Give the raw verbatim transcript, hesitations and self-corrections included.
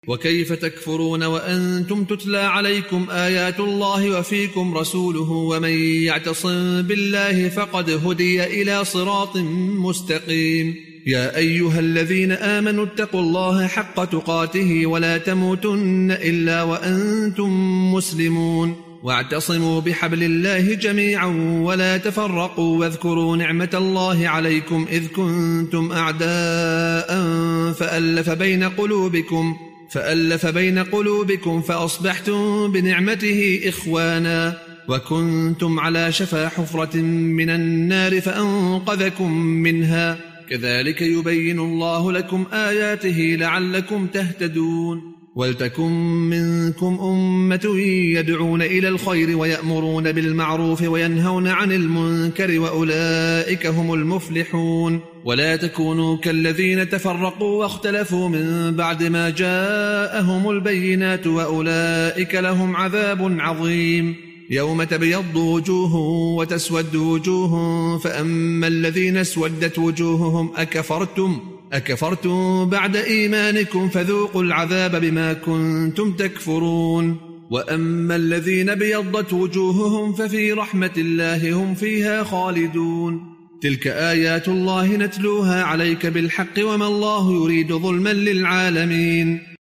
وكيف تكفرون وأنتم تتلى عليكم آيات الله وفيكم رسوله ومن يعتصم بالله فقد هدي إلى صراط مستقيم. يا أيها الذين آمنوا اتقوا الله حق تقاته ولا تموتن إلا وأنتم مسلمون واعتصموا بحبل الله جميعا ولا تفرقوا واذكروا نعمة الله عليكم إذ كنتم أعداء فألف بين قلوبكم فألف بين قلوبكم فأصبحتم بنعمته إخوانا وكنتم على شفا حفرة من النار فأنقذكم منها كذلك يبين الله لكم آياته لعلكم تهتدون. ولتكن منكم أمة يدعون إلى الخير ويأمرون بالمعروف وينهون عن المنكر وأولئك هم المفلحون. ولا تكونوا كالذين تفرقوا واختلفوا من بعد ما جاءهم البينات وأولئك لهم عذاب عظيم. يوم تبيض وجوه وتسود وجوه فأما الذين اسودت وجوههم أكفرتم أكفرتم بعد إيمانكم فذوقوا العذاب بما كنتم تكفرون. وأما الذين بيضت وجوههم ففي رحمة الله هم فيها خالدون. تلك آيات الله نتلوها عليك بالحق وما الله يريد ظلما للعالمين.